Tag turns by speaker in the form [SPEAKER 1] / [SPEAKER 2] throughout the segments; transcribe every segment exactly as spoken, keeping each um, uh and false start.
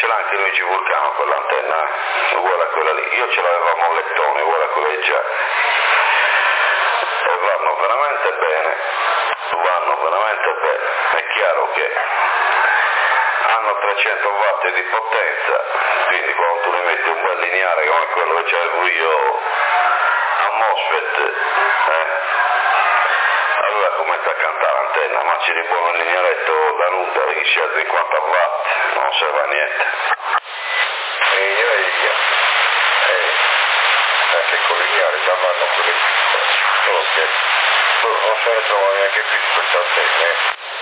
[SPEAKER 1] ce l'ha anche Luigi Vulcano quell'antenna, eh? Uguale a quella lì. Io ce l'avevo a mollettone, uguale a quella di già. E vanno veramente bene, vanno veramente bene. È chiaro che hanno trecento watt di potenza, quindi quando tu ne metti un bel lineare come quello che c'avevo io a MOSFET, eh? Allora comincia a cantare l'antenna, ma ci ripone un linearetto da nuda, che sia cinquanta watt, non serve a niente.
[SPEAKER 2] E io e io, e anche con il lineare già vanno quelle piccole, solo che non se ne trova neanche più di queste antenne.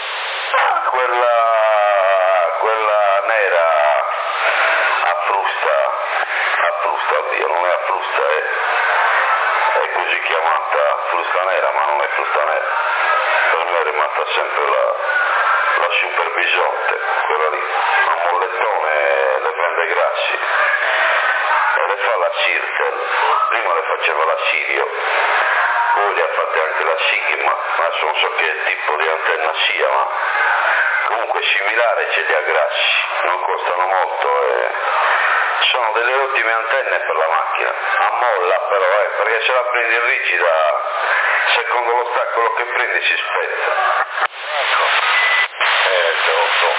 [SPEAKER 1] Quella, quella nera a frusta, a frusta, oddio, non è a frusta, è, è così chiamata frusta nera, ma non è frusta nera. Per me è rimasta sempre la, la super bisonte, quella lì, a mollettone le prende grassi e le fa la Cirtel, prima le faceva la Sirio, poi le ha fatte anche la Sigma, adesso non so che tipo di antenna sia, ma comunque similare, ce li ha grassi, non costano molto e sono delle ottime antenne per la macchina, a molla però, eh, perché se la prendi rigida, secondo lo staccolo che prendi si spezza.
[SPEAKER 2] Ecco, eh, te lo so.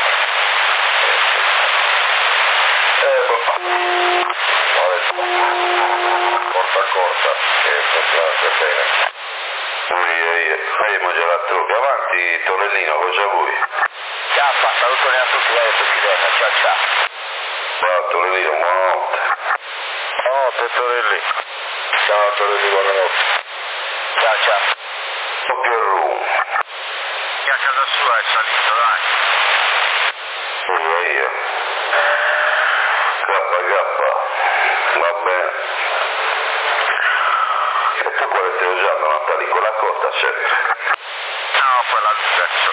[SPEAKER 2] Eh, papà, adesso, corta corta, che funzionate bene.
[SPEAKER 1] Ui, io, io mi la trucca, avanti Torellino, cosa vuoi?
[SPEAKER 3] Ciao, saluto a tutti, vai a tutti bene, ciao ciao.
[SPEAKER 1] Ciao Torellino, buonanotte.
[SPEAKER 2] Buonanotte Torelli. Ciao Torelli, buonanotte.
[SPEAKER 3] Ciao ciao.
[SPEAKER 1] Doppio room.
[SPEAKER 3] Che a casa sua è salito, dai.
[SPEAKER 1] Io, io. K K. Va bene. E tu quale stai usando, Natali? Quella corta sempre?
[SPEAKER 3] No, quella lunghezzo.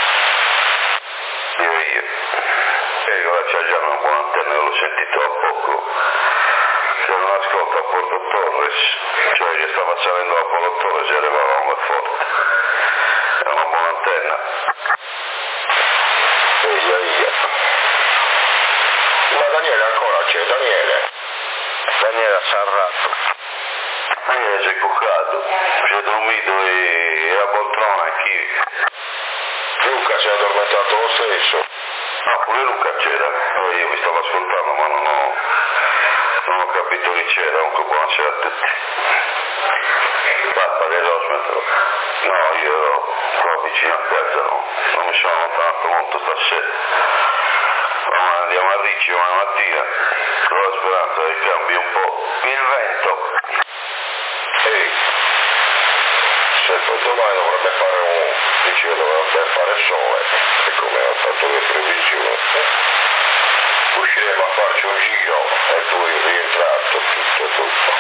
[SPEAKER 1] Io, io. E ora c'è già una buona antenna, l'ho sentito a poco. Che non ascolta a Porto Torres, cioè che stava salendo a Porto Torres e arrivava come forte. È una buona antenna.
[SPEAKER 2] E io, io. Ma Daniele ancora c'è, Daniele.
[SPEAKER 3] Daniele ha sarrato.
[SPEAKER 1] Io si è cuccato, si è dormito e a poltrona anch'io.
[SPEAKER 2] Luca si è addormentato lo stesso.
[SPEAKER 1] No, pure Luca c'era, eh, io mi stavo ascoltando ma non ho, non ho capito chi c'era, comunque buonasera a tutti. Basta che lo smetterò. No, io ero qua vicino a casa, no? Non mi sono allontanato molto stasera. Ma andiamo a Ricci una mattina, con la speranza che cambi un po' il vento.
[SPEAKER 2] Ehi, se poi domani dovrebbe fare un... dicevo dovrebbe fare sole, e come hanno fatto le previsioni, usciremo a farci un giro e poi rientrato tutto tutto.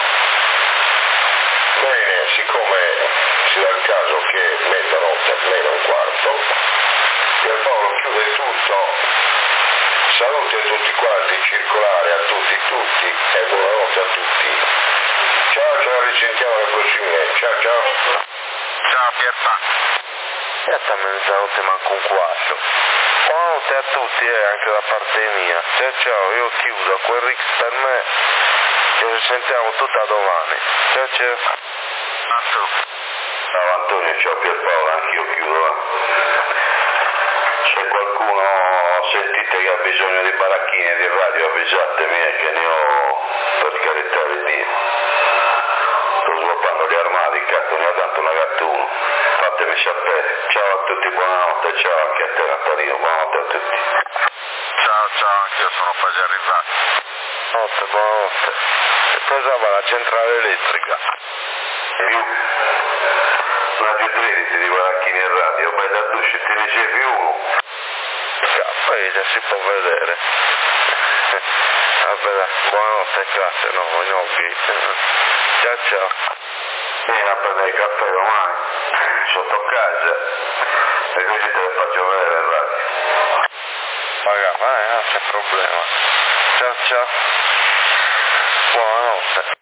[SPEAKER 2] Bene, siccome si dà il caso che mezzanotte meno un quarto, Pierpaolo chiude tutto. Saluti a tutti quanti, circolare a tutti tutti e buonanotte a tutti. Ciao, ciao, risentiamo alle prossime. Ciao, ciao.
[SPEAKER 3] Ciao Pierpa.
[SPEAKER 2] E a mezzanotte manco un quarto. Buonanotte a tutti e anche da parte mia. Ciao, ciao, io chiudo quel Rix per me e ci sentiamo tutta domani. Ciao, ciao.
[SPEAKER 3] A tu.
[SPEAKER 1] Ciao Antonio, ciao Pierpaolo, anch'io chiudo. Eh. Se qualcuno sentite che ha bisogno di baracchine di radio avvisatemi eh, che ne ho, per carità di Dio. Sto svuotando gli armadi, cazzo ne ho dato una gattuno. Fatemi sapere. Ciao a tutti, buonanotte, ciao anche a te Natalino, buonanotte a tutti.
[SPEAKER 3] Ciao ciao, anch'io sono quasi arrivato.
[SPEAKER 2] Buonanotte, buonanotte. E cosa va la centrale elettrica?
[SPEAKER 1] Più una più tredici di baracchini e radio, vai da due te ne ricevi uno.
[SPEAKER 2] Poi già si può vedere. Vabbè, dai, buonanotte, classe, no, gnocchi. Ciao ciao.
[SPEAKER 1] Vieni a prendere il caffè domani, sotto casa, e così te le faccio vedere il radio.
[SPEAKER 2] Magari, vai, non c'è problema. Ciao ciao. Buonanotte.